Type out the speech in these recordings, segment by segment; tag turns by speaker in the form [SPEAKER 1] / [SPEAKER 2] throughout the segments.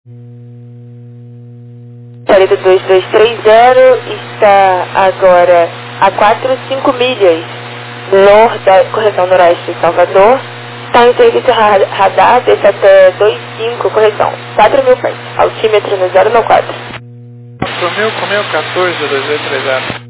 [SPEAKER 1] Saída 2230 está agora a 4,5 milhas correção noroeste de Salvador. Está em serviço radar, desce até 2,5, correção, 4.000 pés, altímetro no 094.
[SPEAKER 2] 4.000, comeu 14, 2230.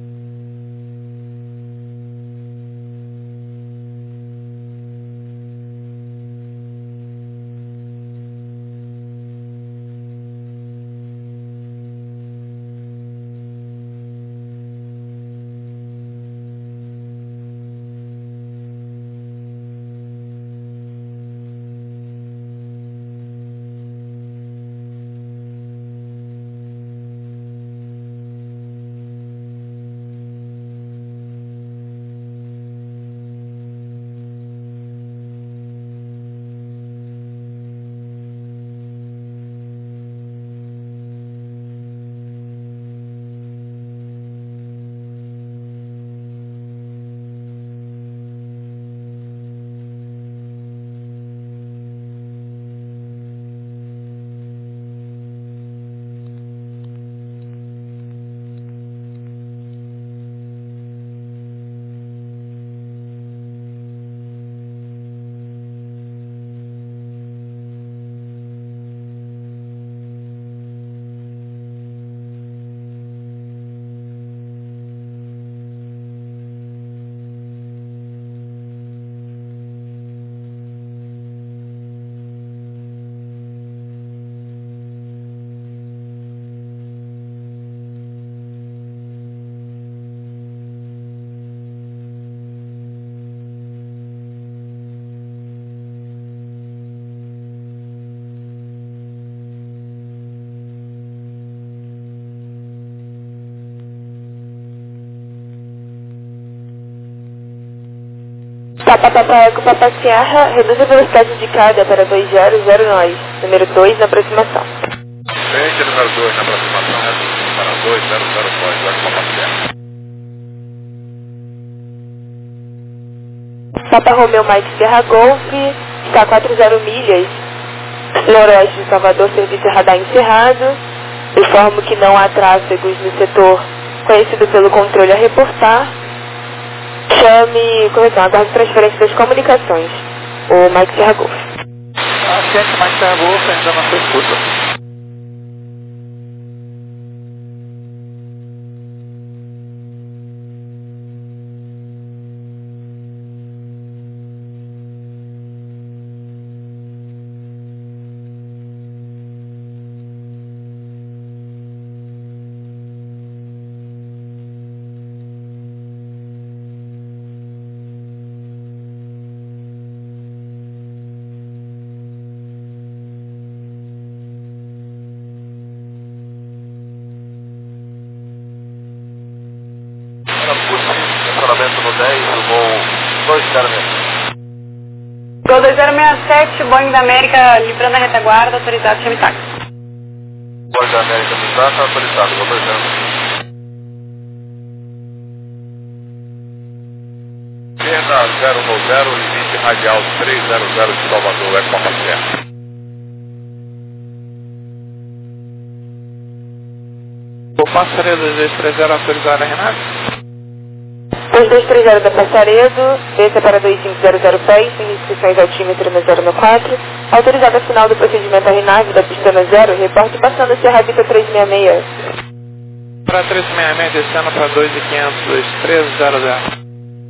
[SPEAKER 1] Papa Sierra, reduz a velocidade indicada para 2009, número 2 na aproximação.
[SPEAKER 2] Frente, número 2 na aproximação, reduz para 2002, Papa Sierra.
[SPEAKER 1] Papa Romeo Mike Sierra Golf, está a 40 milhas, noroeste de Salvador, serviço radar encerrado. Informo que não há tráfegos no setor conhecido pelo controle a reportar. Chame, correção, aguarde transferência das comunicações. O Mike Sierra Golf.
[SPEAKER 2] Assente Mike Sierra Golf, ainda não foi escuta. Estacionamento no 10, o voo 206.
[SPEAKER 3] Gol 2067, Boeing da América, livrando a retaguarda, autorizado, chame táxi.
[SPEAKER 2] Boeing da América, Pitata, autorizado, Gol 206. Perna 090, limite radial 300 de Salvador, Papa Sierra. O passaredo 2230 autorizado a Renato?
[SPEAKER 1] 2230 da Passaredo, desça para 2500 pés, sem restrições altímetro no 094. Autorizada a final do procedimento a RNAV da pista no 0, reporte passando a Serra Vita 366.
[SPEAKER 2] Para 366, descendo para 2500, 2300.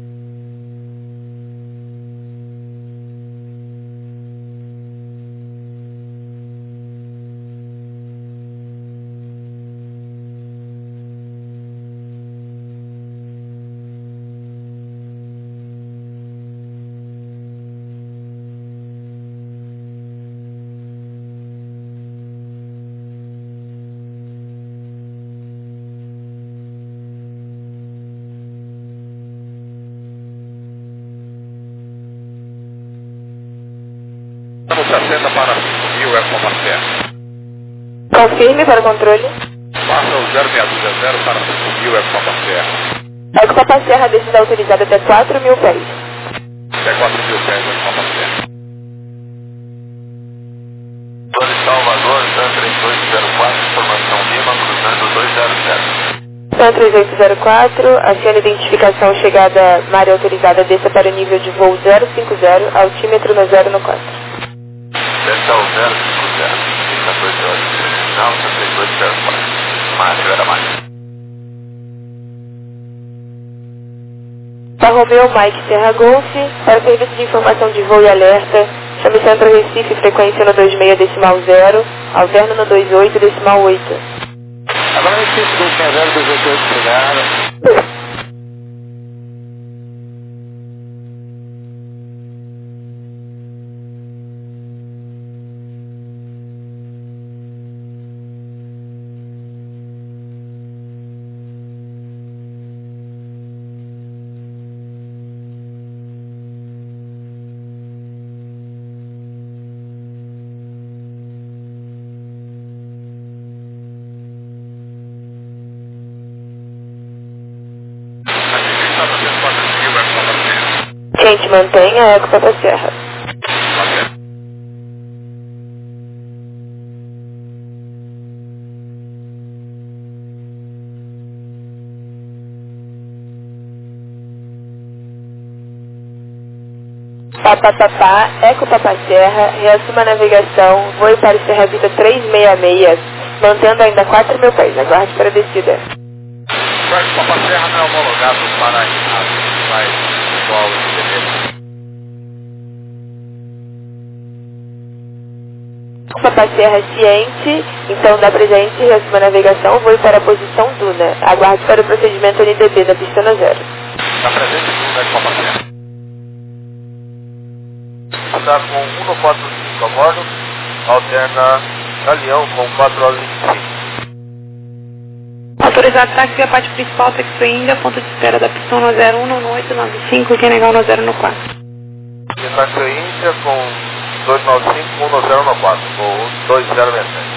[SPEAKER 2] Estamos 60 para 5.000, Papa Sierra.
[SPEAKER 1] Confirme para o controle.
[SPEAKER 2] Passa o 0620 para 5.000, Papa Sierra.
[SPEAKER 1] Papa Sierra, descida autorizada até 4.000 pés.
[SPEAKER 2] Até 4.000 pés, Papa Sierra. Salvador, 3804, informação Lima, cruzando 200.
[SPEAKER 1] Sam 3804, acione identificação chegada na área autorizada, desça para o nível de voo 050, altímetro no 0 no 4.
[SPEAKER 2] Desça ao 050, 14 horas, final 3804, Márcio era mais.
[SPEAKER 1] Para Romeo Mike Serra Golf, para serviço de informação de voo e alerta, chame Centro Recife, frequência no 26.0, alterno no 28.8.
[SPEAKER 2] Agora Recife 260, 288, obrigado.
[SPEAKER 1] Gente, mantenha a Eco Papa Serra. Papapá, Eco Papa Serra, reassuma a navegação, voe para o Serra Vita 366, mantendo ainda 4.000 pés, aguarde para a descida.
[SPEAKER 2] O Eco Papa Serra não é homologado para a que vai igual o IDB.
[SPEAKER 1] Papa Serra ciente, então dá presente, reassuma a navegação, voe para a posição Duna, aguarde para o procedimento NDB da pista no 0.
[SPEAKER 2] Dá presente no Eco Papa Serra. Está com 145 a bordo, alterna Galeão com 4 horas e 25.
[SPEAKER 3] Autorizado táxi via parte principal, Texo Índia, ponto de espera da pistão no 01 no 895, quem negar no 0 no 4.
[SPEAKER 2] E táxi Índia com 295, 1 no 4, voo 2067.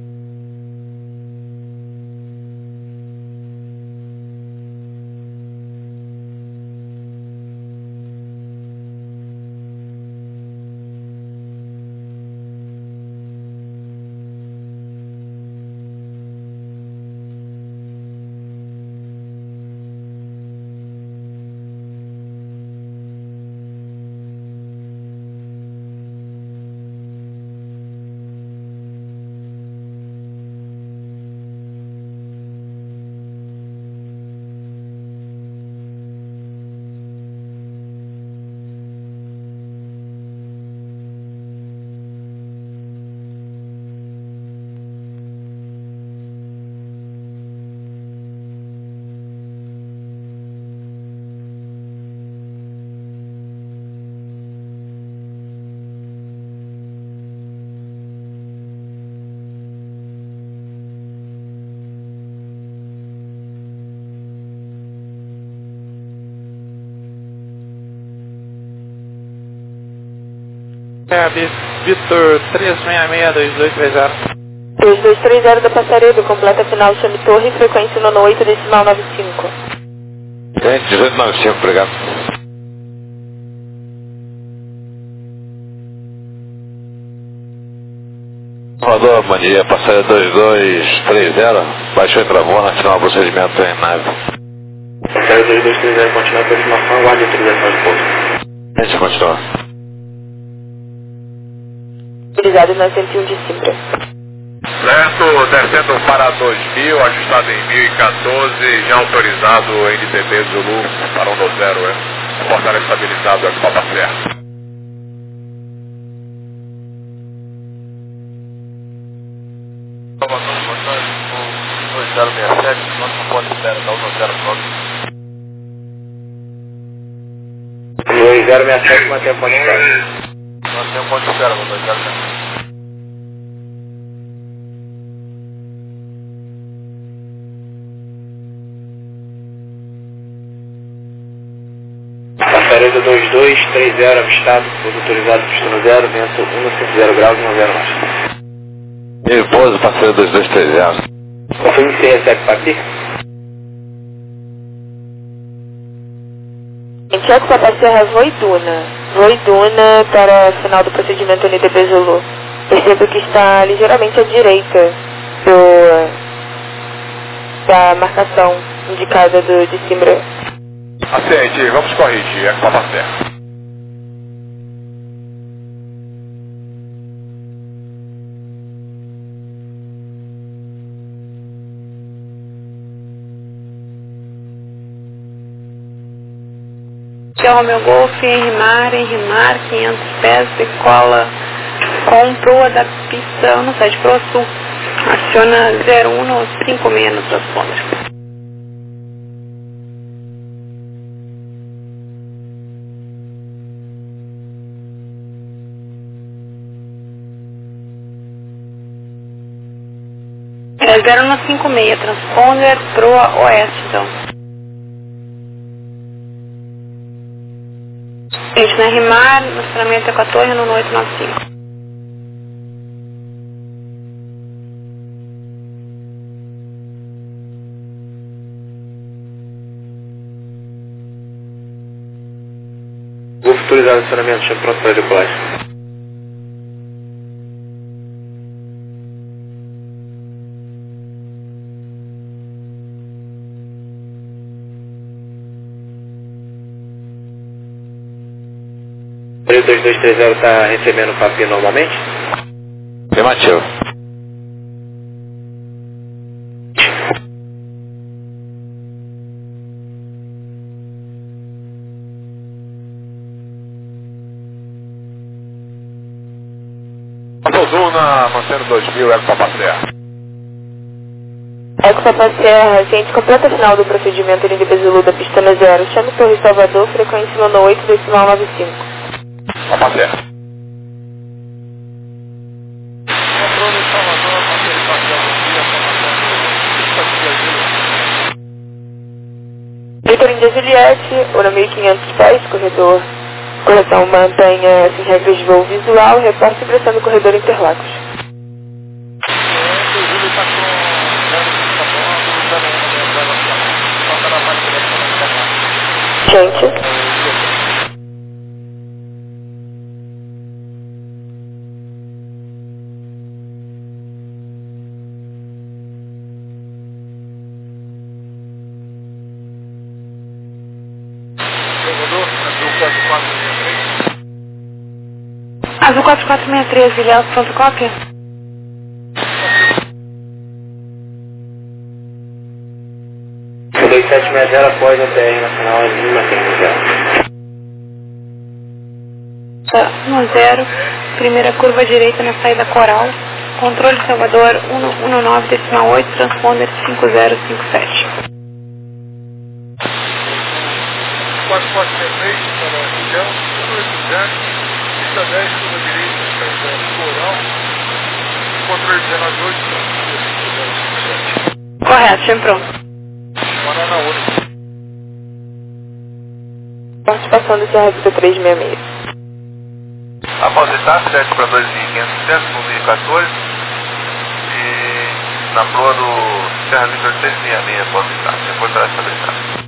[SPEAKER 4] Vitor 366-2230.
[SPEAKER 1] 2230 da Passaredo, completa final, chame Torre, frequência no 8 decimal 95.
[SPEAKER 2] Gente, 1895, obrigado. Salvador, bom dia, Passaredo 2230, baixou e travou, nacional procedimento em nave.
[SPEAKER 5] Passaredo 2230, continua a aproximação, aguarde a autorização de pouso.
[SPEAKER 2] A gente continua.
[SPEAKER 1] Utilizado na 101 de Simbra.
[SPEAKER 2] Certo, descendo para 2000, ajustado em 1014, já autorizado NTB Zulu para 120, portal estabilizado Eco Papa Serra. Salvador, portal com 2067, nosso ponto de espera, da 104.
[SPEAKER 5] 2067, mantém o ponto de espera.
[SPEAKER 2] Nós temos um ponto de espera, 2067.
[SPEAKER 5] Passaredo 2230, avistado, pouso autorizado, pista no 0, vento 150 graus, 90 mais.
[SPEAKER 2] E pouso, Passaredo 2230.
[SPEAKER 5] Confirme se recebe para aqui.
[SPEAKER 1] Em Eco Papa Serra, voe Duna para final do procedimento NDB Zulu. Percebo que está ligeiramente à direita da marcação indicada de Simbra.
[SPEAKER 2] Aceite, vamos corrigir, é Papa Serra.
[SPEAKER 3] Romeo Golf, Henry Mar, 500 pés, decola com proa da pista no site Proa Sul. Aciona 0156 no transponder. É 0156, transponder, Proa Oeste, então. Gente, na Rimar, no estacionamento é com a torre no 895.
[SPEAKER 5] Vou futurizar o estacionamento, chamo pronto para decolagem. O 2230 está recebendo o papinho normalmente?
[SPEAKER 2] Afirmativo. Zona, mantendo 2000, Eco Papa Serra.
[SPEAKER 1] Eco Papa Serra, ciente completa final do procedimento NDB Zulu da pista no 0. Chame Torre Salvador, frequência no 8,95.
[SPEAKER 2] Papa Serra.
[SPEAKER 1] Vitor Índia Juliette, Ouro 1500 pés, correção mantenha assim, regras de voo visual, reporte impressão do corredor Interlagos. Gente.
[SPEAKER 3] Azul 4463, Vilhel, fotocópia.
[SPEAKER 5] O 2760 após a TR Nacional de Lima,
[SPEAKER 3] 10, primeira curva direita na saída Coral, controle Salvador 119,8, transponder 5057.
[SPEAKER 2] 4463 para a região, 180, pista 10, curva direita, saída Coral, controle 198,
[SPEAKER 3] Correto, sempre pronto.
[SPEAKER 2] Banana única.
[SPEAKER 1] Participação do CRB 366.
[SPEAKER 2] Após etapa, 7 para 2.500, 2014. E na proa do Serra Líder 666 após etapa. Depois da etapa.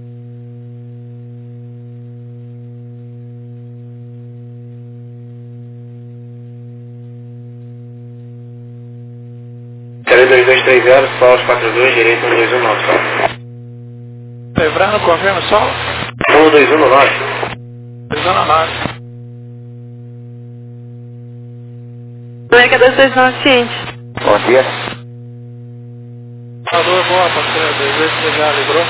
[SPEAKER 5] Série 2230, Paulo 42, direito 1219, só.
[SPEAKER 4] Lembrando, confirma só.
[SPEAKER 5] 1219.
[SPEAKER 4] 219.
[SPEAKER 3] América 229, ciente.
[SPEAKER 5] Bom dia.
[SPEAKER 4] Alô, boa, parceiro. 2230, livrou?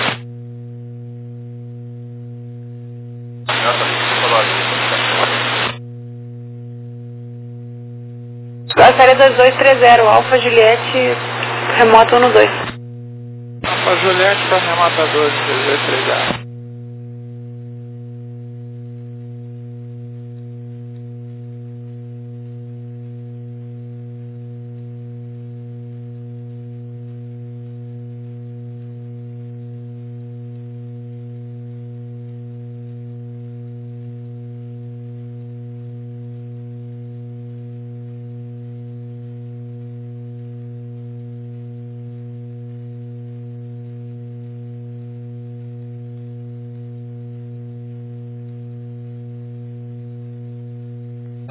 [SPEAKER 3] A série 2230, Alfa Juliette, remoto 12.
[SPEAKER 4] Alfa Juliette para remata 12, 2230.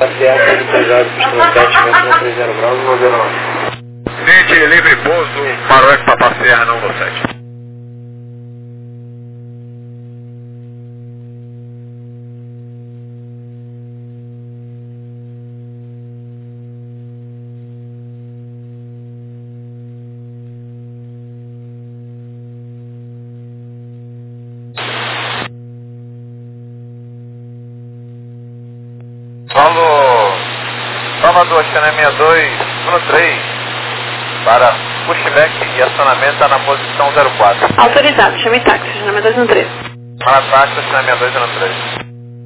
[SPEAKER 5] Passear todo autorizado, pistão 7, vento 130 graus, 109.
[SPEAKER 2] Gente, livre pouso para o Eco Papa Serra, não no 7.
[SPEAKER 4] Paulo, Salvador, China 62, 13, para pushback e acionamento na posição 04.
[SPEAKER 3] Autorizado, chame táxi, China 6213.
[SPEAKER 4] Para táxi, China 6213.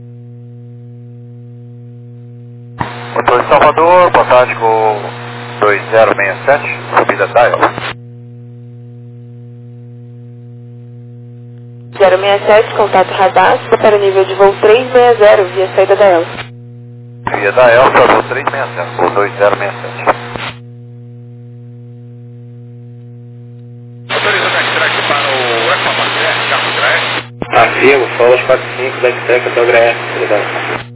[SPEAKER 4] Motor de Salvador, Potático 2067, subida Dial.
[SPEAKER 1] 067, contato radar, para o nível de voo 360, via saída da ELSA.
[SPEAKER 4] Via da ELSA, voo 360, voo 2067.
[SPEAKER 2] Autorizando a extract para o Eco Papa Serra, carro Graef.
[SPEAKER 5] Afirmo, Solas 45, da Extreca até o Graef, obrigado.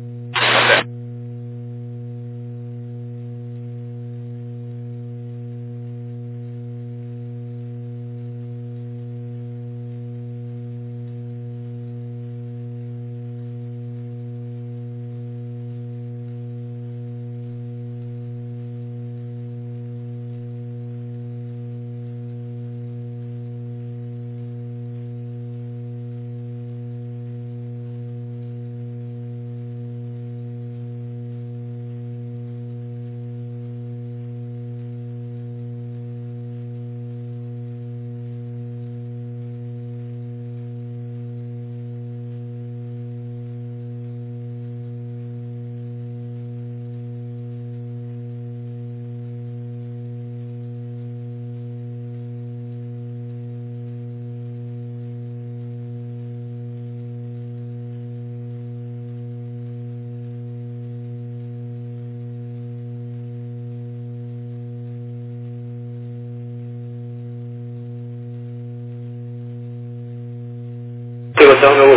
[SPEAKER 5] Hotel meu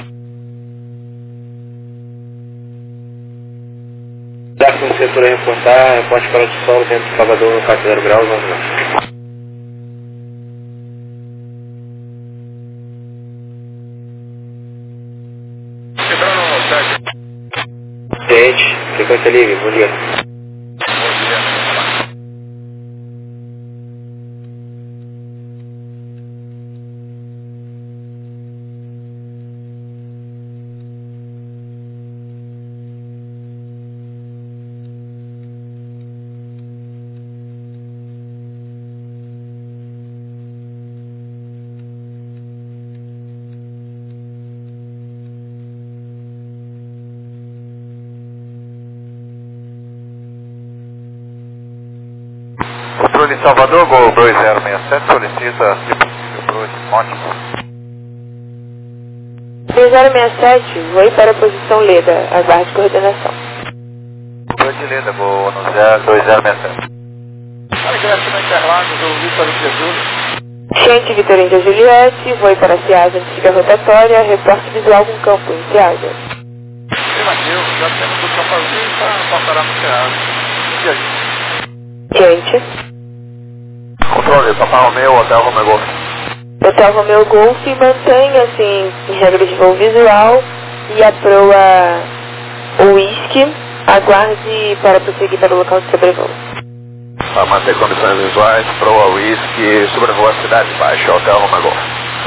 [SPEAKER 5] dá com o setor a reportar, reporte para o solo dentro do Salvador no 40 graus, 11 graus.
[SPEAKER 2] Quebrando no 7.
[SPEAKER 5] Gente, frequência livre, bom dia.
[SPEAKER 2] Bom dia.
[SPEAKER 4] Controle Salvador, Gol 2067, solicita se possível para ótimo.
[SPEAKER 1] 3067, voe para a posição Leda, aguarde coordenação.
[SPEAKER 4] Controle de Leda, Gol 2067.
[SPEAKER 2] Agradecendo na Interlagos, o Vitor Jesus.
[SPEAKER 1] Ciente Vitor Índia Juliette, voe para a Ciasa antiga rotatória, reporte visual com campo em Ciasa.
[SPEAKER 2] Primatiu, já temos o campo azul e passará no Ceasa.
[SPEAKER 1] Ciente.
[SPEAKER 4] Controle, Papa Romeo, Hotel Romeo Golf.
[SPEAKER 1] Hotel Romeo Golf mantém, assim, em regra de voo visual e a proa Whisky, aguarde para prosseguir para o local de sobrevoo.
[SPEAKER 4] Para manter condições visuais, proa Whisky, sobrevoa a cidade baixa, Hotel Romeo Golf.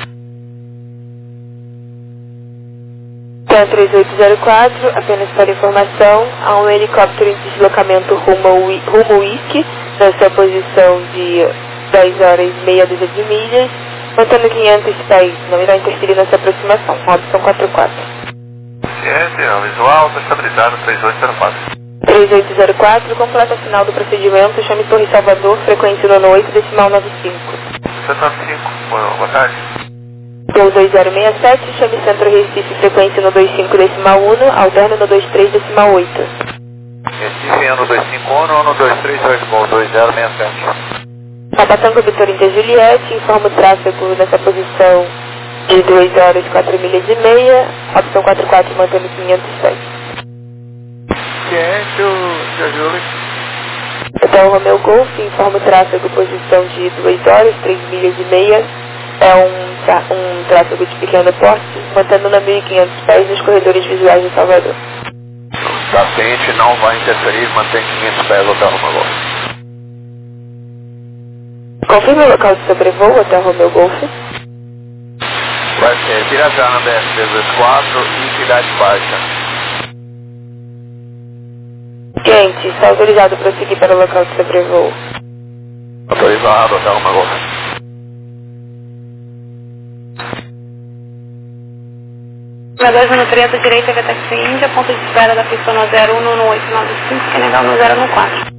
[SPEAKER 1] TAN 3804, apenas para informação, há um helicóptero em deslocamento rumo Whisky, na sua posição de 10 horas e meia dúzia de milhas, mantendo 500 pés, não irá interferir nessa aproximação. Robson 44.
[SPEAKER 4] Ciente, visual, está estabilizado 3804.
[SPEAKER 1] 3804, completa a final do procedimento, chame Torre Salvador, frequência no 8, decimal 95.
[SPEAKER 4] 75, boa tarde.
[SPEAKER 1] Voo 2067, chame Centro Recife, frequência no 25, decimal 1, alterno no 23, decimal 8.
[SPEAKER 4] Recife, ano 251, ano 238, Gol 2067.
[SPEAKER 1] Tabatango Vitor Índia Juliette, informa o tráfego nessa posição de 2 horas 4 milhas e meia, opção 44 mantendo 500 pés.
[SPEAKER 2] ambiente, o Júlio.
[SPEAKER 1] Então, Romeo Golf informa o tráfego posição de 2 horas, 3 milhas e meia. É um tráfego de pequeno porte, mantendo na 1.500 pés nos corredores visuais de Salvador.
[SPEAKER 4] Paciente não vai interferir, mantém 500 pés até Romeo Golf.
[SPEAKER 1] Confirme o local de sobrevoo até Romeo Golf.
[SPEAKER 4] Vai ser Pirajá, BS 224 e Cidade Baixa.
[SPEAKER 1] Gente, está autorizado para seguir para o local de sobrevoo.
[SPEAKER 4] Autorizado até Romeo Golf.
[SPEAKER 3] Na 213, direita, VTX Índia, ponto de espera da pista no 011895, Senegal no 014.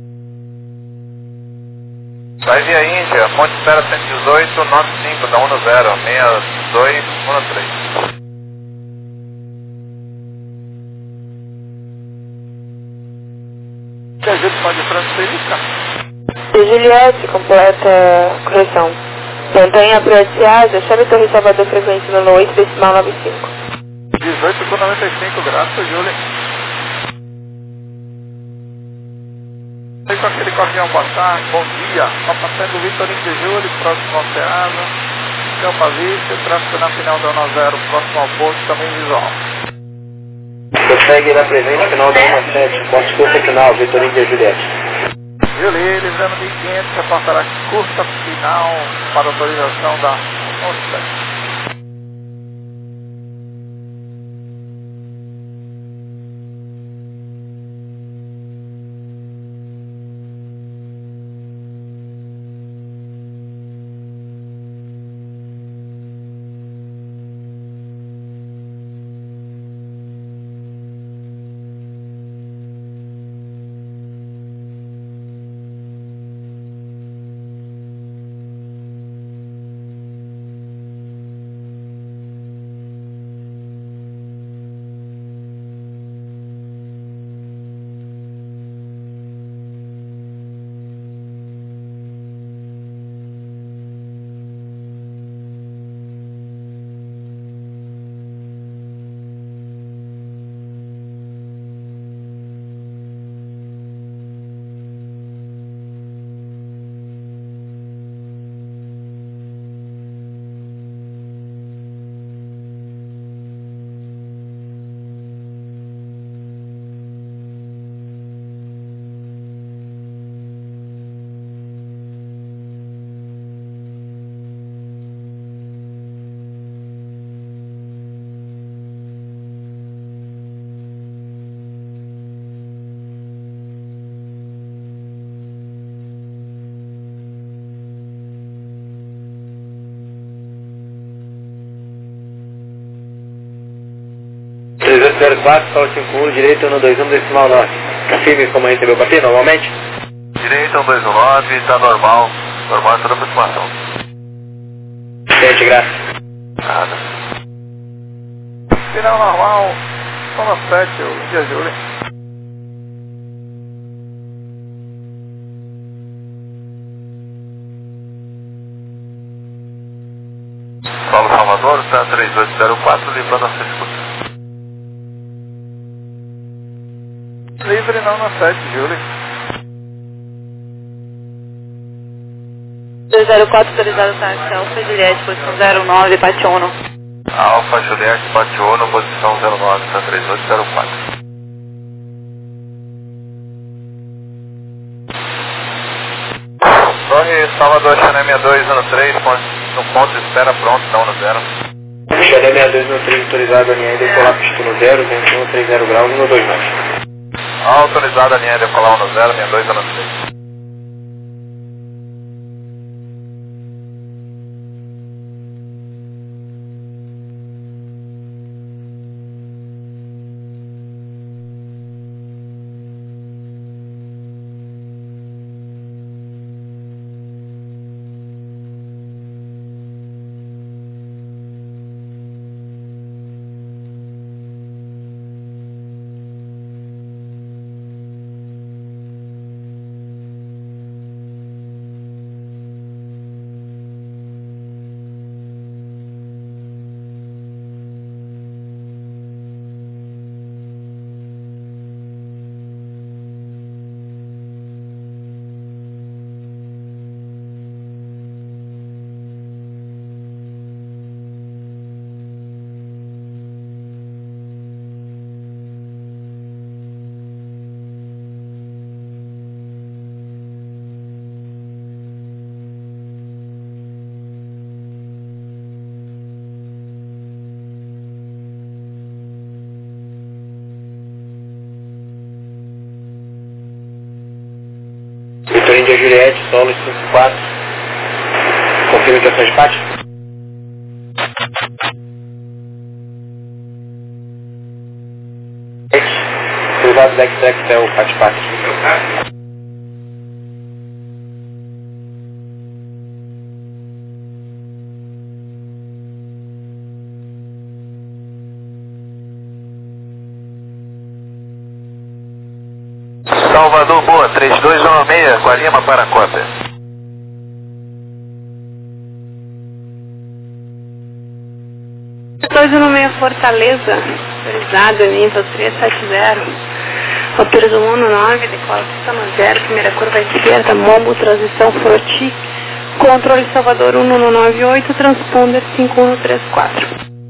[SPEAKER 2] Vai via Índia, ponte espera 118, 95, da 10, 62, 13. Que a gente pode transferir,
[SPEAKER 1] E Juliette, completa correção. Montanha Proaciasa, chave Torre Salvador, frequência no 8, decimal 95.
[SPEAKER 2] 18 com 95, graças, Júlio. Aí com aquele caminhão passar, bom dia. Está passando o Vitorino de Júlio, próximo ao Ceasa. Campa Vista, tráfego na final da 10, próximo ao posto, também visual.
[SPEAKER 5] Prossegue na presente, final da 17, corte curta final, Vitorino de Juliette.
[SPEAKER 2] Júlio, livrando 1500, reportará curta final para autorização da 11.
[SPEAKER 5] Sol 51, direito 121, decimal 9. Tá firme como recebeu bater normalmente?
[SPEAKER 4] Direito 129, está normal. Normal toda a aproximação.
[SPEAKER 5] Gente, graças.
[SPEAKER 4] Nada.
[SPEAKER 2] Final normal, soma 7, o dia Júlio.
[SPEAKER 4] Paulo Salvador, está 3804, livrando a sua escuta.
[SPEAKER 2] Livre não na 7, Júlio.
[SPEAKER 1] 204, autorizado táxi, Alfa Juliette, posição 09, Pationo.
[SPEAKER 4] Alfa Juliette Pationo, posição 09, está 3804.
[SPEAKER 2] Torre Salvador, Chané 6213, no ponto de espera pronto, da 10.
[SPEAKER 5] Chané 6213, autorizado a linha decolar pista no 0, 21, 30 graus, 12 mais.
[SPEAKER 2] Autorizada a linha decolar 10, 6213.
[SPEAKER 5] Índia Juliette, solo 54. Confirma que é sua despate. Cruzado Dex é o Pat-Pat.
[SPEAKER 4] Salvador, boa, 3216, com a Lima para a Cota.
[SPEAKER 3] Fortaleza, autorizado, nível 370, altura do 19, decola pista no 0, primeira curva à esquerda, Mombo, transição Froti, controle Salvador 1198, transponder 5134.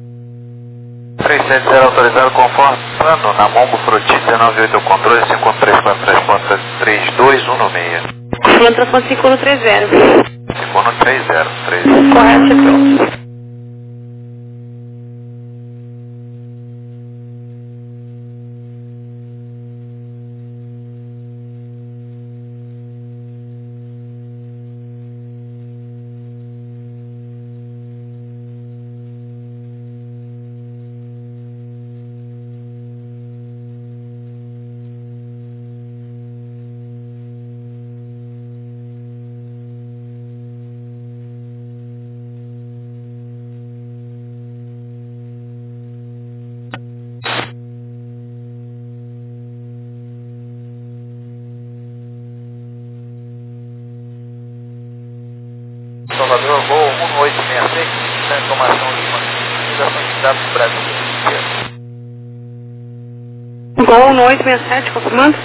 [SPEAKER 4] 370 autorizado conforme plano, na Mombo Froti 198, o controle 5134, resposta 32116.
[SPEAKER 3] Plano transponder 5130.
[SPEAKER 4] 5130, 3.
[SPEAKER 3] Correto, é pronto.
[SPEAKER 4] Salvador, voo 1866, sem informação de utilização de dados do Brasil.
[SPEAKER 3] Voo 1867, confirmando?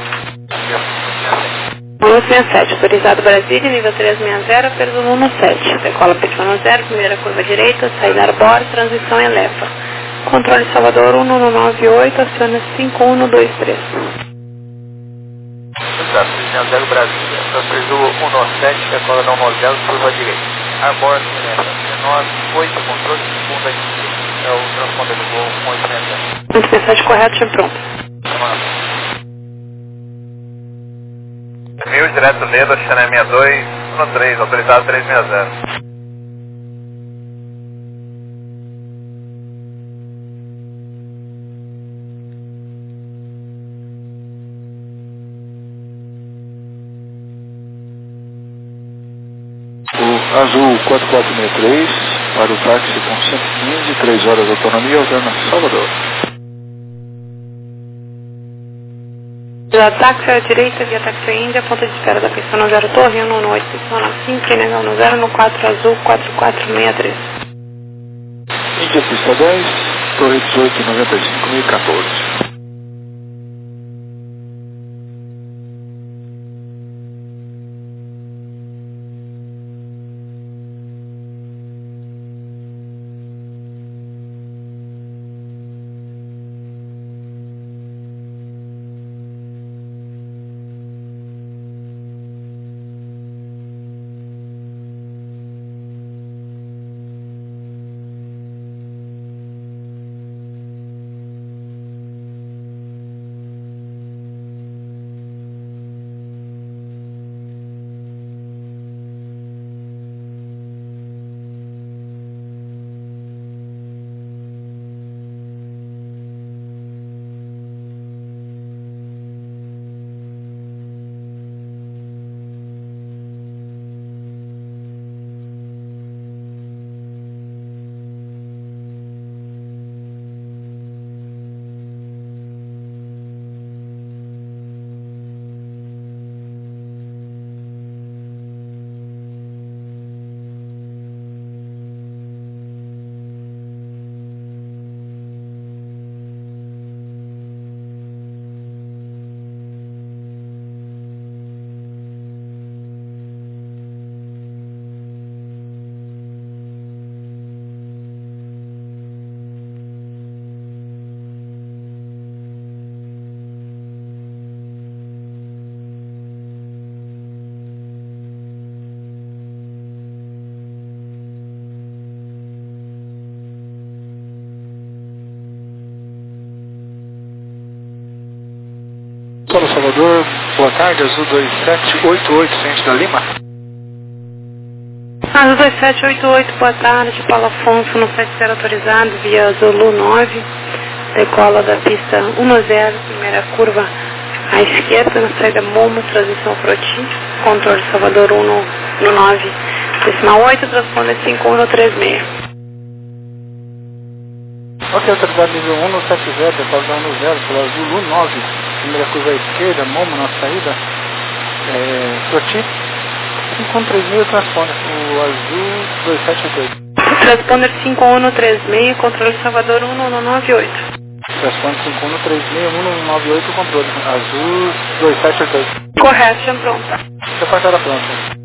[SPEAKER 3] 1867, autorizado Brasília, nível 360, perdo 17. Decola Petrona 0, primeira curva direita, saída Arbor, transição Elefa. Controle Salvador 1198, aciona 5123.
[SPEAKER 4] Exato, 360 Brasília, Transição 197, decola não 90, curva direita. Arbor, 19, controle, segunda direita. É o transponder do voo 1867.
[SPEAKER 3] Mensagem correta, já pronto.
[SPEAKER 4] 1000, direto Leda, Xané 6213, autorizado 360.
[SPEAKER 6] Azul 4463, para o táxi com 115, 3 horas de autonomia, Alterna Salvador.
[SPEAKER 3] Da táxi à direita, via táxi Índia, ponta de espera da pista no 0 Torre, 118, pista na 5, Senegal no 0, no 4 Azul 4463.
[SPEAKER 6] Índia pista 10, Torre 1895, 1014. Para Salvador, boa boa tarde, Azul 2788, Centro da Lima.
[SPEAKER 3] Azul 2788, boa tarde, Paulo Afonso, no 70 autorizado, via Zulu 9, decola da pista 10, primeira curva à esquerda, na saída Momo, transição Froti, controle Salvador 1 no 9, decimal 8, transponder 5136.
[SPEAKER 6] Ok, autorizado nível 1 no 70, decola da 10, pela Zulu 9, primeira curva à esquerda, Momo na saída, Froti, 5136, transponder, o Azul 2788.
[SPEAKER 3] Transponder 5136, controle Salvador 1 no 98.
[SPEAKER 6] Transponder 5136, controle, Azul 2788.
[SPEAKER 3] Correto, já pronto.
[SPEAKER 6] Reportada pronta.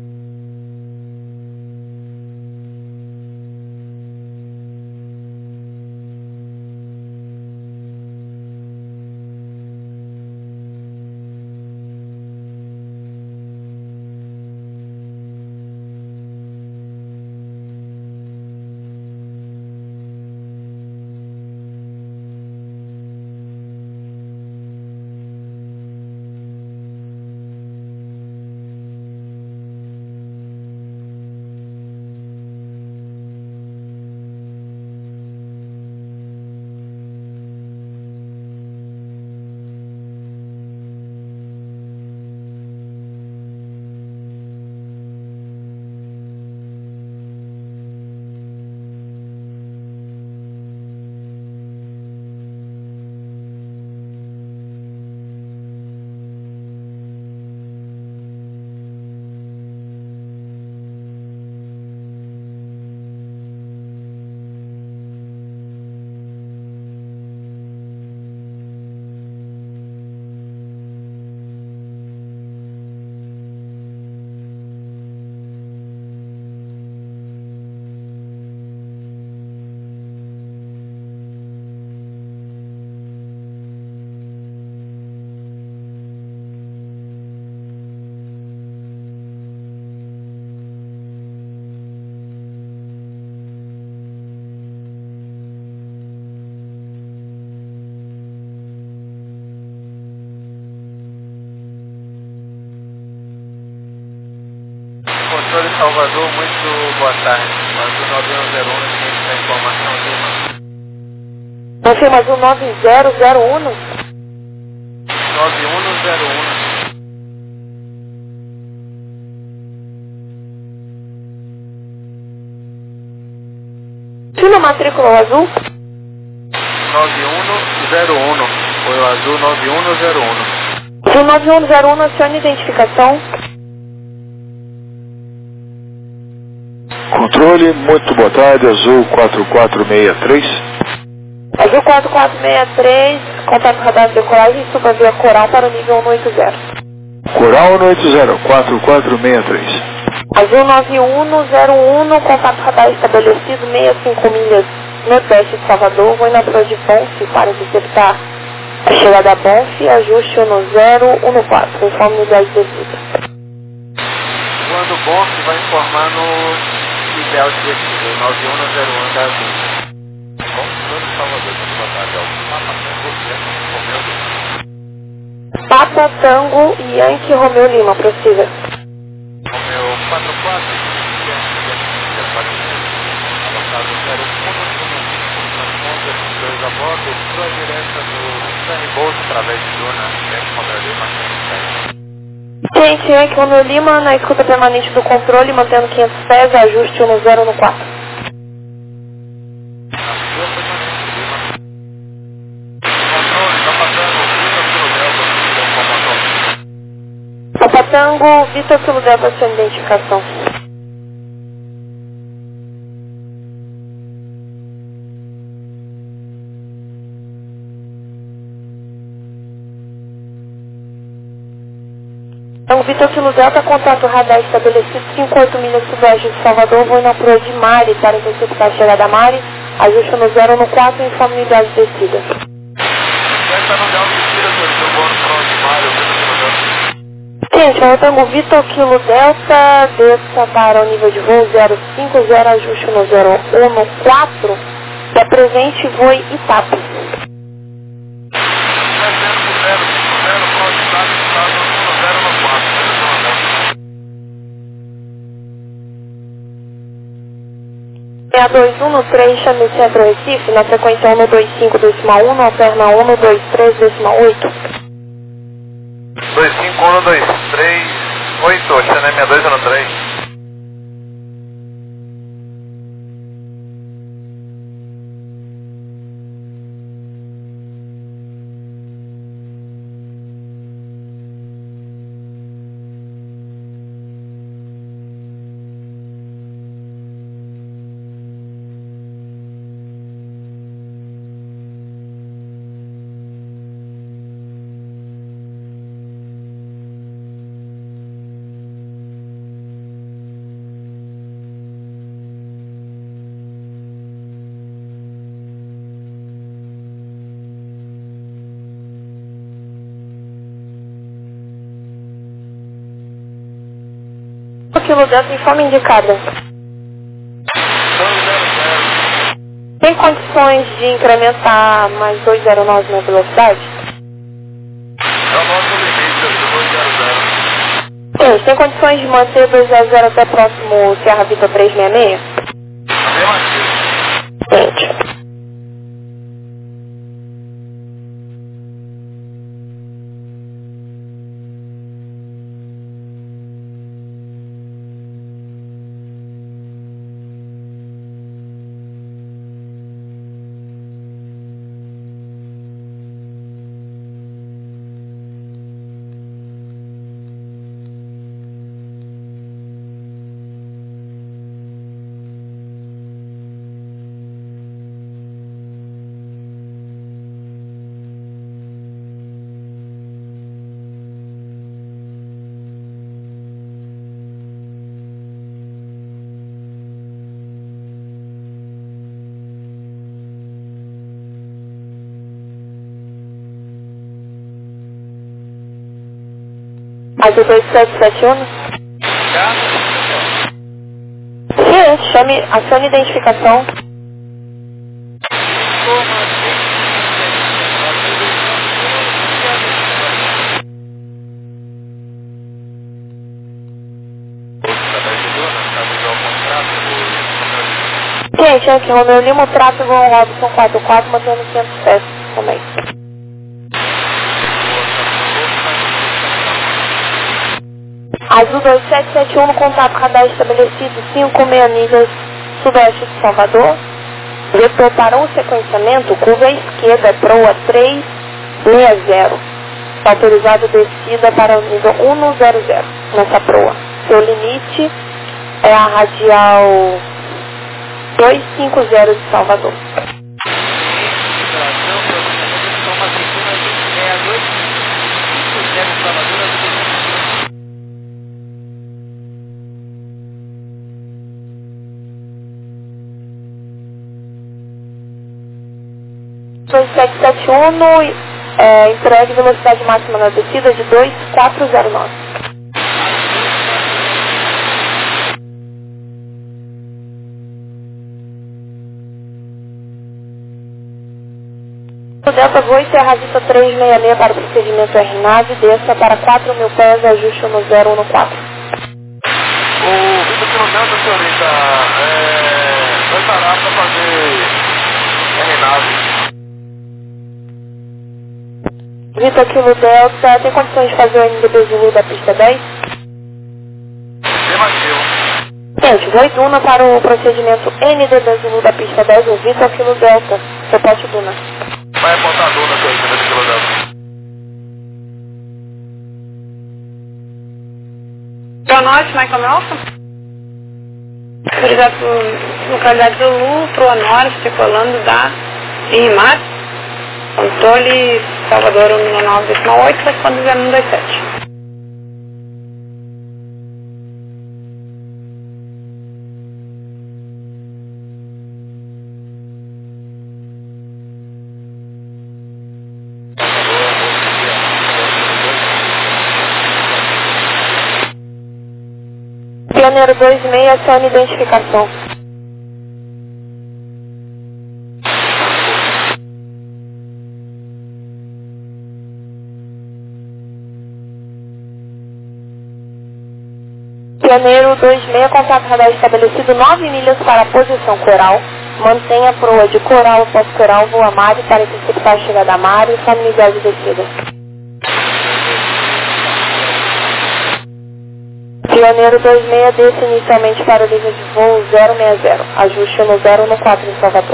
[SPEAKER 4] Controle Salvador, muito boa tarde. Azul 9101, ciência da informação Lima.
[SPEAKER 1] Confirma Azul 9001.
[SPEAKER 4] 9101.
[SPEAKER 1] Tira matrícula azul.
[SPEAKER 4] 9101. Foi o Azul 9101.
[SPEAKER 1] Azul 9101, acione identificação.
[SPEAKER 6] Controle, muito boa tarde, Azul 4463.
[SPEAKER 1] Azul 4463, contato radar de decolagem, suba via Coral para o nível 180.
[SPEAKER 6] Coral 180, 4463.
[SPEAKER 1] Azul 9101, contato radar estabelecido 65 milhas nordeste de Salvador, vou na prova de Ponce para interceptar a chegada a Bonfe, ajuste 10114, conforme unidade de descida.
[SPEAKER 4] Quando bom, se vai informar no ideal de descida, 9101 da Azul. Controle Salvador, muito boa tarde.
[SPEAKER 1] Papa Tango Yankee Romeu Lima, prossiga.
[SPEAKER 4] Romeu 44, alocado 01, transponder 2 a bordo, sua direta do Sunnybolt através de Duna, Yankee Romeu Lima, 510.
[SPEAKER 1] Gente, Yankee Romeu Lima, na escuta permanente do controle, mantendo 500 pés, ajuste 1014. Papa Tango, Vitor Kilo Delta, sua identificação. Então, Vitor Kilo Delta, contato radar estabelecido 58 milhas sudoeste de Salvador, vou na proa de Mari para interceptar a chegada a Mari, ajuste 1014, informe unidade de descida. Gente, eu tenho Vitor Kilo Delta, desça para o nível de voo 050, ajuste no 0114, se apresente voe Itapu. 6213, chame Centro Recife, na frequência 125.1, alterna 123.8.
[SPEAKER 4] 25123, chame 6213.
[SPEAKER 1] Quilo Delta, informe indicada. Tem condições de incrementar mais 209 na velocidade?
[SPEAKER 4] É o nosso limite, 200.
[SPEAKER 1] Tem condições de manter 200 até próximo Serra Vitor 366? Gente. Mais o 2771? Gente, chame, acione identificação. Gente, aqui, Romeu Lima, tráfego Robson 44, mantendo 107 também. Azul 2771 no contato radar estabelecido 56 milhas sudoeste de Salvador. Vetor para um sequenciamento, curva à esquerda, proa 360. Autorizado descida para o nível 100 nessa proa. Seu limite é a radial 250 de Salvador. O 2771 entregue velocidade máxima na descida de 2409. O Delta Voe Serra Vista 366 para o procedimento R-Nave, desça para 4.000 pés, ajuste no 014.
[SPEAKER 4] O Vitor Kilo Delta, senhorita, vai parar para fazer R-Nave.
[SPEAKER 1] Vitor Kilo Delta, tem condições de fazer o NDB Zulu da pista 10?
[SPEAKER 4] Negativo.
[SPEAKER 1] Gente, Voe Duna para o procedimento NDB Zulu da pista 10, o Vitor Kilo Delta, reporte Duna.
[SPEAKER 4] Vai apontar a Duna, senhorita, Vitor Kilo Delta.
[SPEAKER 3] Boa noite, Michael Nelson. Autorizado por localidade Zulu, proa norte, circulando da INMAR. Controle Salvador 199.8, responde 0127.
[SPEAKER 1] Pioneiro 26, acione identificação. Pioneiro 26, contato radar estabelecido 9 milhas para a posição Coral. Mantenha a proa de Coral após Coral, voa Mário para interceptar a chegada a Mário e São Miguel de descida. Pioneiro 26, desce inicialmente para o nível de voo 060. Ajuste no 0 no 4 em Salvador.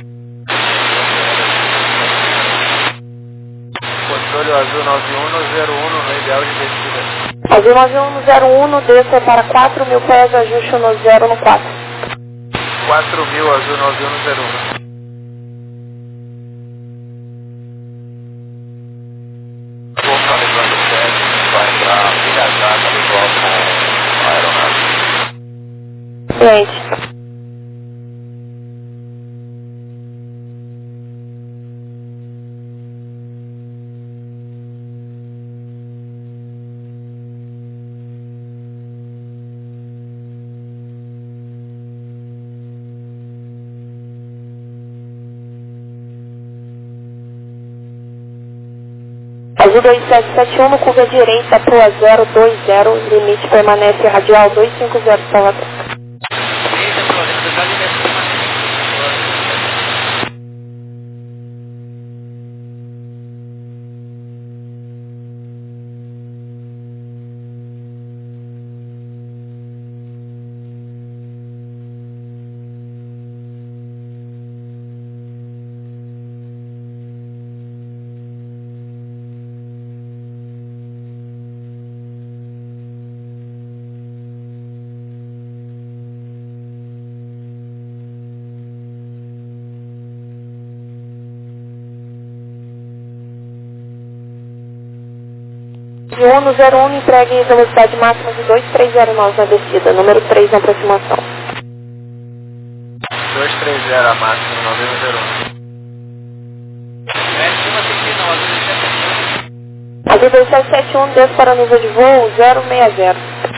[SPEAKER 4] Controle Azul 9101 no ideal de descida.
[SPEAKER 1] Azul 9101, desça para 4.000 pés, ajuste no 0 no 4.
[SPEAKER 4] 4.000 Azul 9101. Vou calibrando o teste, vai entrar milhazar, calibrar com a aeronave.
[SPEAKER 1] Ciente. Azul 2771, curva direita, proa 020, limite permanece radial 250, Salvador. De 101, entregue velocidade máxima de 2309 na descida, número 3 na aproximação.
[SPEAKER 4] 230 a máxima, 9101.
[SPEAKER 1] Azul 2771, desce para o nível de voo 060.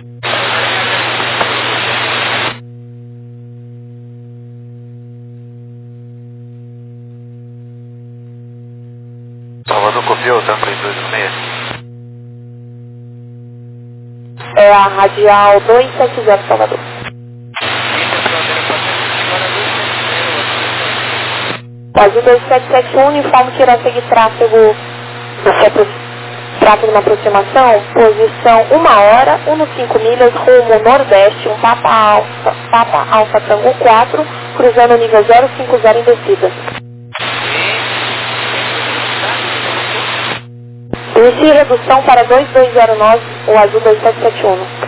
[SPEAKER 4] Salvador copiou, tá para 216.
[SPEAKER 1] É a radial 270, Salvador. Azul 2771, informe que irá seguir tráfego na aproximação, posição 1 hora, 15 milhas, rumo nordeste, Papa Alfa Tango 4, cruzando o nível 050 em descida. Inicie redução para 2209, o Azul 2771.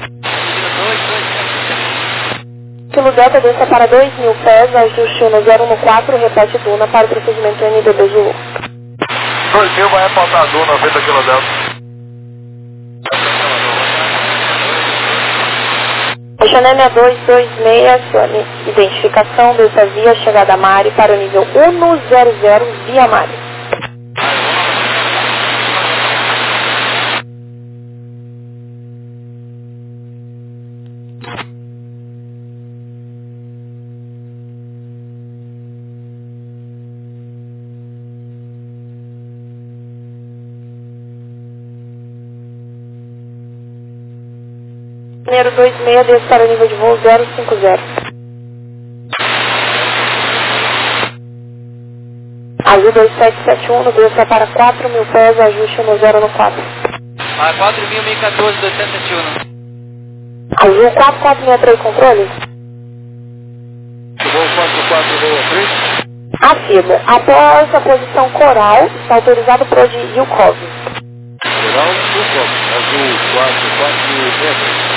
[SPEAKER 1] Quilo Delta desça para 2.000 pés, ajuste no 0 no 4, repete Duna para o procedimento NDB Zulu.
[SPEAKER 4] 2.000 vai apontar Duna, 90 kg Delta.
[SPEAKER 1] Chanel 6226, sua identificação, desça via chegada a Mari para o nível 100 via Mari. Primeiro 26, desce para o nível de voo 050. Azul 2771, desça para 4.000 pés, ajuste no 0 no 4.
[SPEAKER 5] 4.014, 2771.
[SPEAKER 1] Azul 4463, controle.
[SPEAKER 2] Voo 44, voo 3.
[SPEAKER 1] Afirma, após a posição Coral, está autorizado para o de Yukov.
[SPEAKER 2] Coral, Yukov, Azul 4463.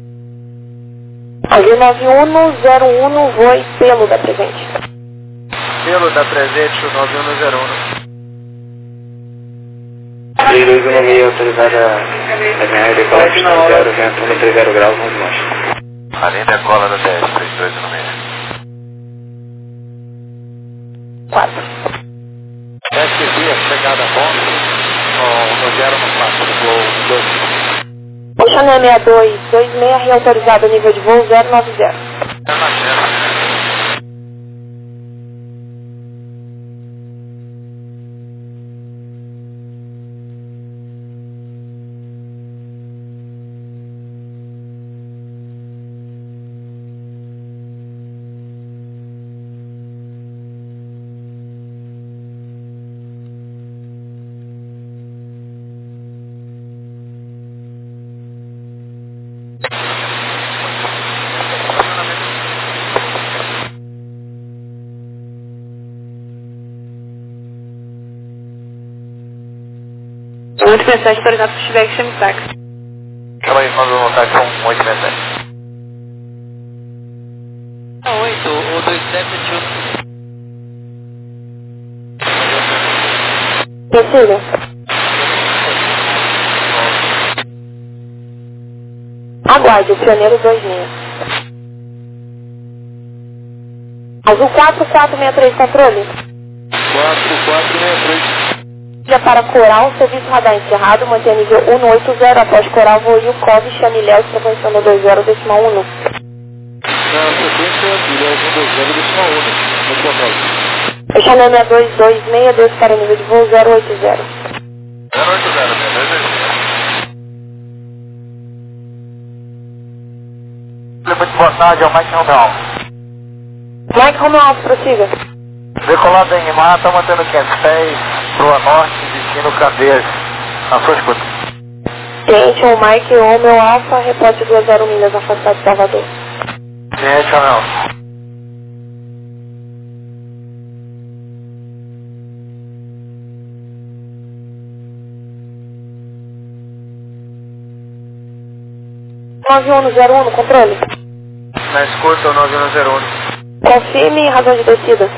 [SPEAKER 1] Azul 9101, voe pelo da presente.
[SPEAKER 4] Pelo da presente, o 9101.
[SPEAKER 5] 3216, autorizada a ganhar decolar de 0, vento 130 graus, 11 nós.
[SPEAKER 4] Além da cola da TS, 3216.
[SPEAKER 1] 4.
[SPEAKER 2] SB, chegada a bordo, no 0 no 4, voo 2.
[SPEAKER 1] Chanel 6226, reautorizado nível de voo 090.
[SPEAKER 3] Muito mensagem autorizada para estiver que chame táxi.
[SPEAKER 4] Chama aí, manda um táxi com 8 mensagens.
[SPEAKER 5] 8 ou 2771.
[SPEAKER 1] Receba. Aguarde, o pioneiro 26. Azul 4463, controle.
[SPEAKER 2] 4463.
[SPEAKER 1] Já para Coral, serviço radar encerrado, mantém nível 180, após Coral, voo Yukov, chame Léo, frequência no 20 decimal 1.
[SPEAKER 2] Na sequência, Léo 120 decimal 1. Muito controle.
[SPEAKER 1] Fechamento 6226, desce para nível de voo 080.
[SPEAKER 2] 080,
[SPEAKER 4] Muito boa tarde, é o Mike Romeu.
[SPEAKER 1] Mike Romeo Alfa, prossiga.
[SPEAKER 4] Decolado em Mar, está mantendo 500 pés, Rua Norte, destino Candeias. Na sua escuta.
[SPEAKER 1] Cliente, o Mike Romeo Alfa, reporte 20 milhas afastado de Salvador.
[SPEAKER 4] Cliente, Romeu.
[SPEAKER 1] no controle.
[SPEAKER 4] Na escuta, o 9101.
[SPEAKER 1] Confirme razão de descida.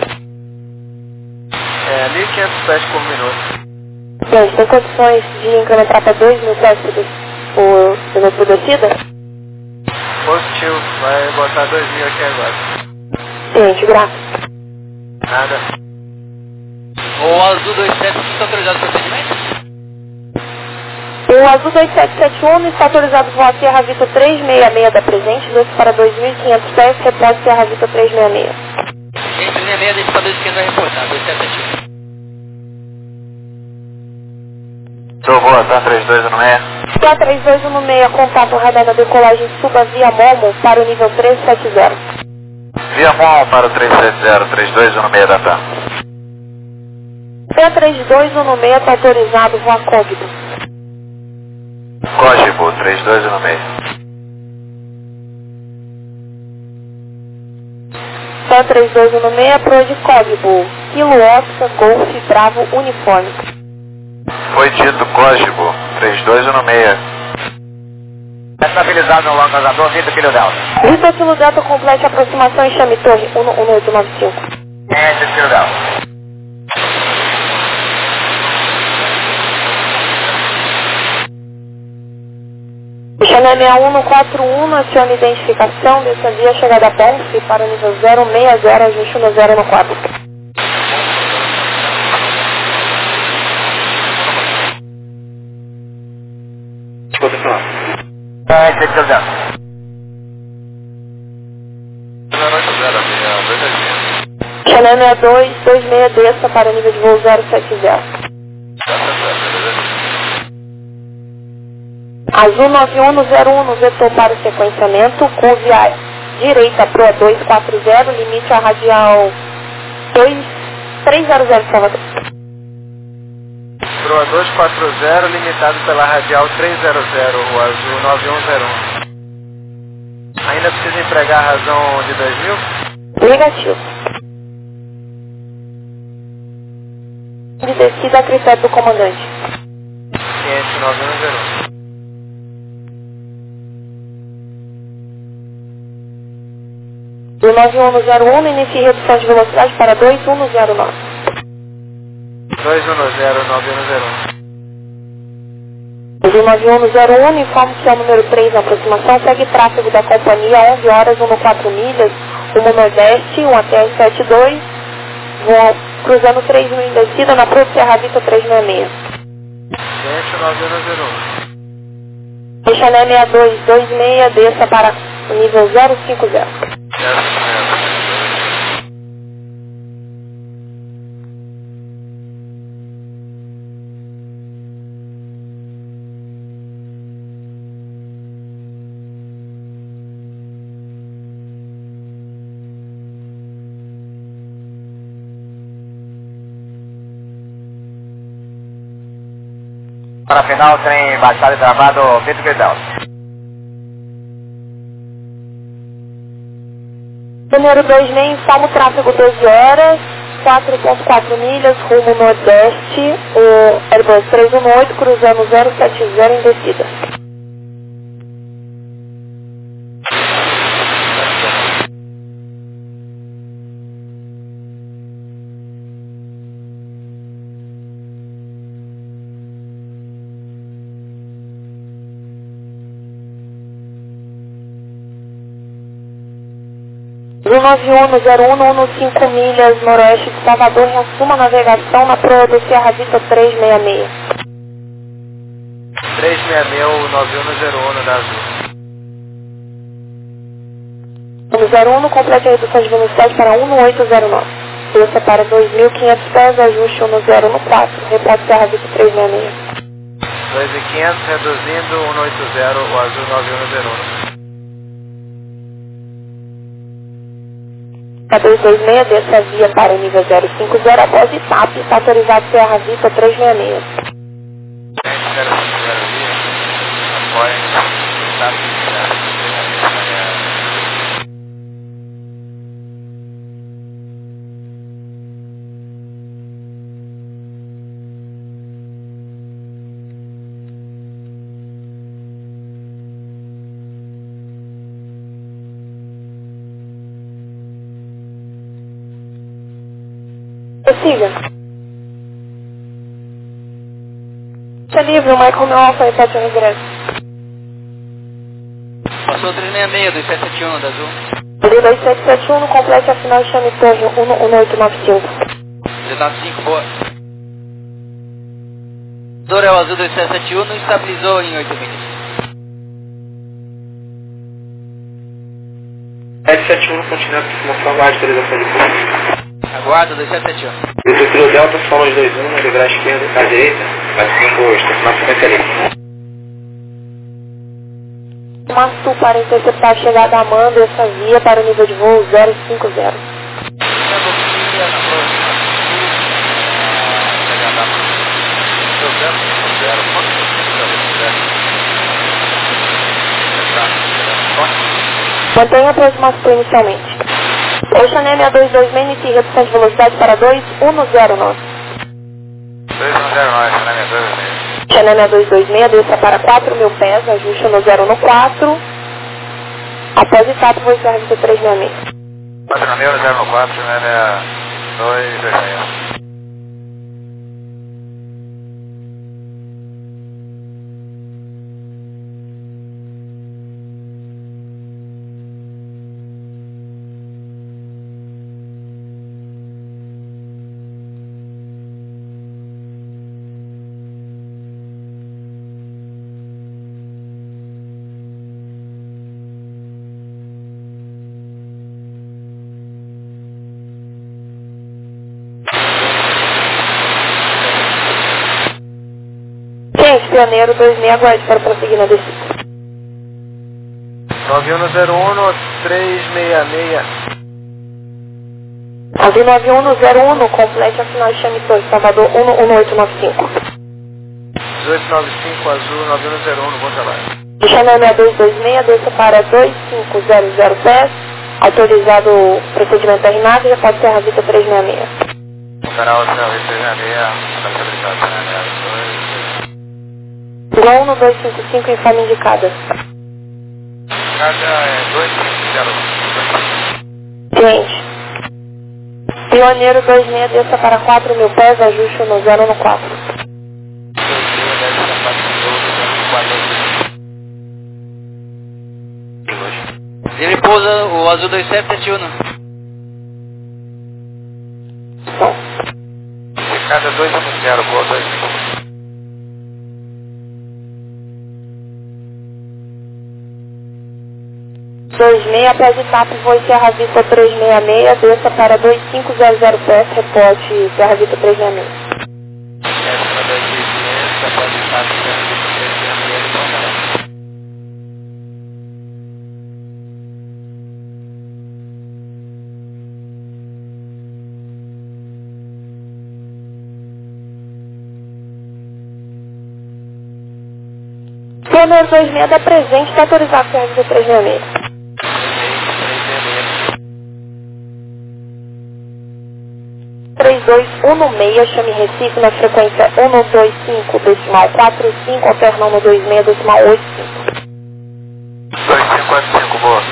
[SPEAKER 4] 1.500 pés por minuto.
[SPEAKER 1] Gente, tem condições de incrementar para 2.000 pés por minuto por descida?
[SPEAKER 4] Positivo, vai botar 2.000 aqui agora.
[SPEAKER 1] Gente, graças.
[SPEAKER 4] Nada.
[SPEAKER 5] O Azul 27 está autorizado para procedimento?
[SPEAKER 1] O Azul 2771 está autorizado a voar Sierra Vista 366 da presente, desce para 2.500 pés, repórte Sierra Vista 366.
[SPEAKER 5] Gente, 366, deixa para 2.500 vai reportar, 2771.
[SPEAKER 4] Tô boa, tá 3216.
[SPEAKER 1] Tá 3216, contato radar da decolagem, suba via Momo para o nível 370.
[SPEAKER 4] Via Momo para o 370, 3216 da TAM.
[SPEAKER 1] Tá 3216, está autorizado voar Código.
[SPEAKER 4] Código 3216.
[SPEAKER 1] Tá 3216, pro de Código. Kilo Oscar, Golf, Bravo, Uniforme.
[SPEAKER 4] Foi dito código 3216. Estabilizado no localizador, Vitor Kilo Delta.
[SPEAKER 1] Vitor Kilo Delta, complete a aproximação e chame torre 11895.
[SPEAKER 4] Vitor Kilo Delta.
[SPEAKER 1] Chanel 6141, acione identificação, dessa via chegada a Ponce para o nível 060, ajuste no 0 no 4.
[SPEAKER 4] Posição. Vitor Kilo Delta.
[SPEAKER 2] 080, minha bebezinha.
[SPEAKER 1] Chanel 6226, desça para o nível de voo 070. Azul 9101 no vetor para o sequenciamento, curve à direita para o 240, limite a radial 300 Salvador.
[SPEAKER 4] Proa 240, limitado pela radial 300, o Azul 9101. Ainda precisa empregar a razão de 2000?
[SPEAKER 1] Negativo. De descida a critério do comandante.
[SPEAKER 4] Cliente 9101.
[SPEAKER 1] Do 9101, inicie redução de velocidade para 2109.
[SPEAKER 4] 210901.
[SPEAKER 1] Do 9101, informo que é o número 3 na aproximação, segue tráfego da companhia 11 horas, 14 milhas, rumo nordeste, 1 até 72, vão cruzando 3 mil em descida na Proa Serra Vista 366.
[SPEAKER 4] Cliente 9101.
[SPEAKER 1] Chanel 6226, desça para o nível 050.
[SPEAKER 4] Para a final, trem baixado e travado, Vitor Gridão.
[SPEAKER 1] Número 2 nem informa o tráfego 12 horas, 4.4 milhas, rumo nordeste, o Airbus 318, cruzando 070 em descida. Azul 910115 milhas noroeste de Salvador, reassuma a navegação na proa do Sierra Vista 366.
[SPEAKER 4] 366, o 9101 da Azul.
[SPEAKER 1] 01, complete a redução de velocidade para 1809. Desça para 2.500 pés, ajuste 10 no 4, reporte Sierra Vista 366.
[SPEAKER 4] 2.500, reduzindo 180, o Azul 9101.
[SPEAKER 1] A 226, desça a via para o nível 050, após ITAP, está autorizado Sierra Vista 366.
[SPEAKER 4] 050 via, após ITAP,
[SPEAKER 1] Siga. Está livre, o Michael Mel Alfa, repete o regresso.
[SPEAKER 7] Passou 366 do 771 da Azul.
[SPEAKER 1] 2771, complete a final de chame torre 11895.
[SPEAKER 7] 195, boa. Dorel Azul 2771 não estabilizou em 8 milhas.
[SPEAKER 5] 771 continua com promoção aguarde autorização de pouso.
[SPEAKER 7] Aguarda 2771.
[SPEAKER 5] Destruiu Delta, Solos 21, liberar a esquerda, à direita, vai 5, estacionar 50 ali.
[SPEAKER 1] Mastu para interceptar a chegada a Amanda, essa via para o nível de voo 050. Mantenha a aproximação inicialmente. Ocean M226, inicie redução de velocidade para 2109.
[SPEAKER 4] 2109,
[SPEAKER 1] Ocean M226, desça para 4.000 pés, ajuste no 0 no 4. Após ITAP, vou Sierra Vista 366.
[SPEAKER 4] 4.000, 0 no 4, 226.
[SPEAKER 1] Pioneiro 26, aguarde para prosseguir na descida.
[SPEAKER 4] 9101, 366.
[SPEAKER 1] Azul 9101, complete a final de chame torre, Salvador 11895.
[SPEAKER 4] 1895, Azul 9101, bom trabalho.
[SPEAKER 1] Channel 6226, desça para 2500 pés, autorizado o procedimento terminado e pode ser a Vista 366.
[SPEAKER 4] Canal Sierra Vista 366, estabilizado, né?
[SPEAKER 1] Igual 1255, informe indicada.
[SPEAKER 4] Cada é 250.
[SPEAKER 1] Cliente. Pioneiro 26, desça para 4.000 pés, ajuste no 0 no 4.
[SPEAKER 7] Ele pousa o Azul 2771.
[SPEAKER 1] Bom.
[SPEAKER 4] Cada 210, boa 2.
[SPEAKER 1] 26, após ITAP, voo Sierra Vista 366, desça para 2500 pés, reporte Sierra Vista 366.
[SPEAKER 4] Essa 2500, após ITAP, Sierra Vista 366, bom trabalho.
[SPEAKER 1] Pioneiro 26 da presente, está autorizado Sierra Vista 366. 1216, chame Recife na frequência 125,45, alterna 126,85.
[SPEAKER 4] 2545, boa.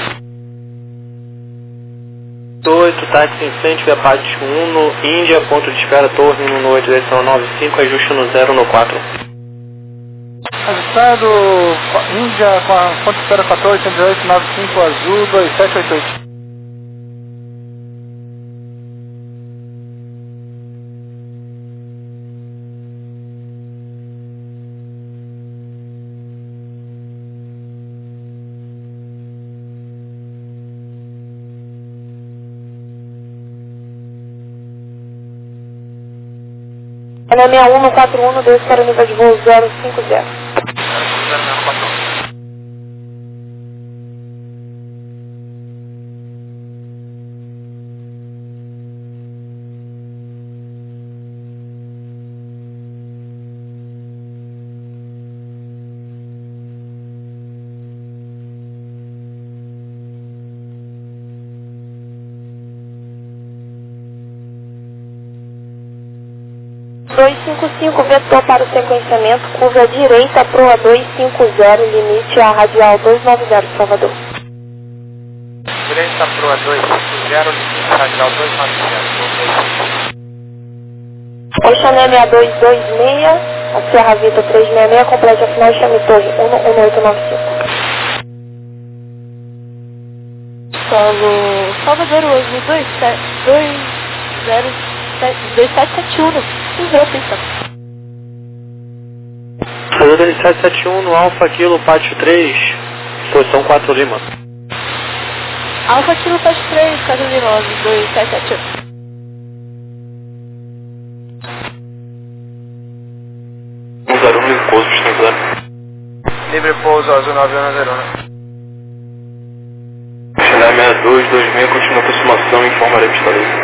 [SPEAKER 5] 8, táxi em frente, via Pátio 1, no Índia, ponto de espera, torre 118, direção 95, ajuste no 0 no 4.
[SPEAKER 6] Ajustado, Índia, com a ponto de espera 141895, azul, 2788.
[SPEAKER 1] Ana 6141, desce para o nível de voo 050. Vetor para o sequenciamento, curva direita, proa 250, limite a radial 290, Salvador.
[SPEAKER 4] Direita, proa 250, limite a radial 290.
[SPEAKER 1] Oxané 6226, a Serra Vita 366, complete a final, chame Torre 11895.
[SPEAKER 3] Salvador, Osmo 2771, enviou atenção.
[SPEAKER 5] Salvador 2771 no Alfa Kilo Pátio 3, posição 4 Lima.
[SPEAKER 3] Alfa Kilo Pátio 3, 4 Lima, Osmo 2771.
[SPEAKER 5] Pouso Estrangeiro.
[SPEAKER 4] Livre pouso, azul 9101.
[SPEAKER 5] Chile 6226, continua a aproximação e informarei pistoleiro.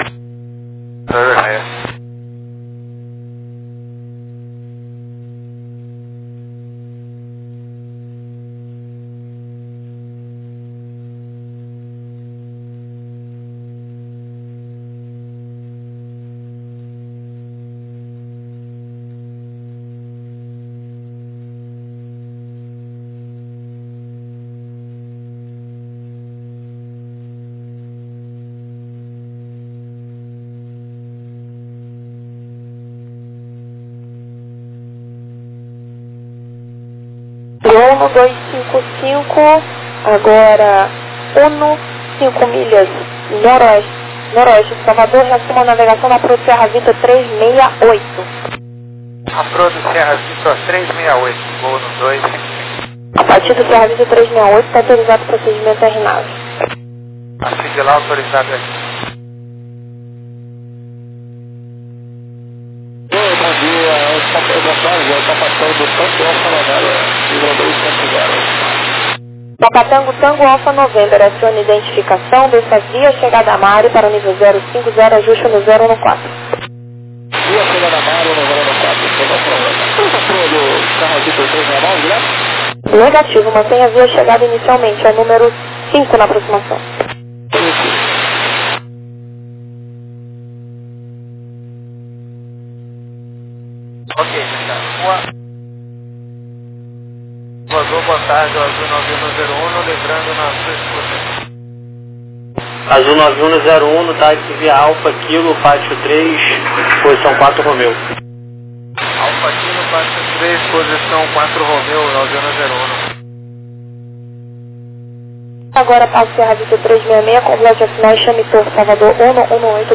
[SPEAKER 1] Uno 255, agora Uno 5 milhas noroeste de Salvador, reassuma a navegação na Proa Serra Vita 368.
[SPEAKER 4] A Proa do Serra Vita 368, voo no 255.
[SPEAKER 1] A partir do Serra Vita 368 está autorizado o procedimento RNAV.
[SPEAKER 4] A sigla autorizada aqui.
[SPEAKER 5] Bom dia, está passando do Tango Alfa Novembro, nível 250.
[SPEAKER 1] Papatango Tango Alfa Novembro, acione identificação, desça via chegada a Mari para o nível 050, ajuste no 0 no 4.
[SPEAKER 5] Via chegada a Mari, no 0 no 4, chega a prova. Essa prova do Serra Vita 369, né?
[SPEAKER 1] Negativo, mantenha a via chegada inicialmente, é o número 5 na aproximação.
[SPEAKER 4] Ok, então. Vazou, boa tarde, azul 9101, lembrando na sua escuta.
[SPEAKER 5] Azul 9101, no táxi via Alfa Kilo, Pátio 3, posição 4 Romeu.
[SPEAKER 4] Alfa Kilo, Pátio 3, posição 4 Romeu, 9101.
[SPEAKER 1] Agora passe Serra Vita 366, complete a final, chame Torre Salvador 118.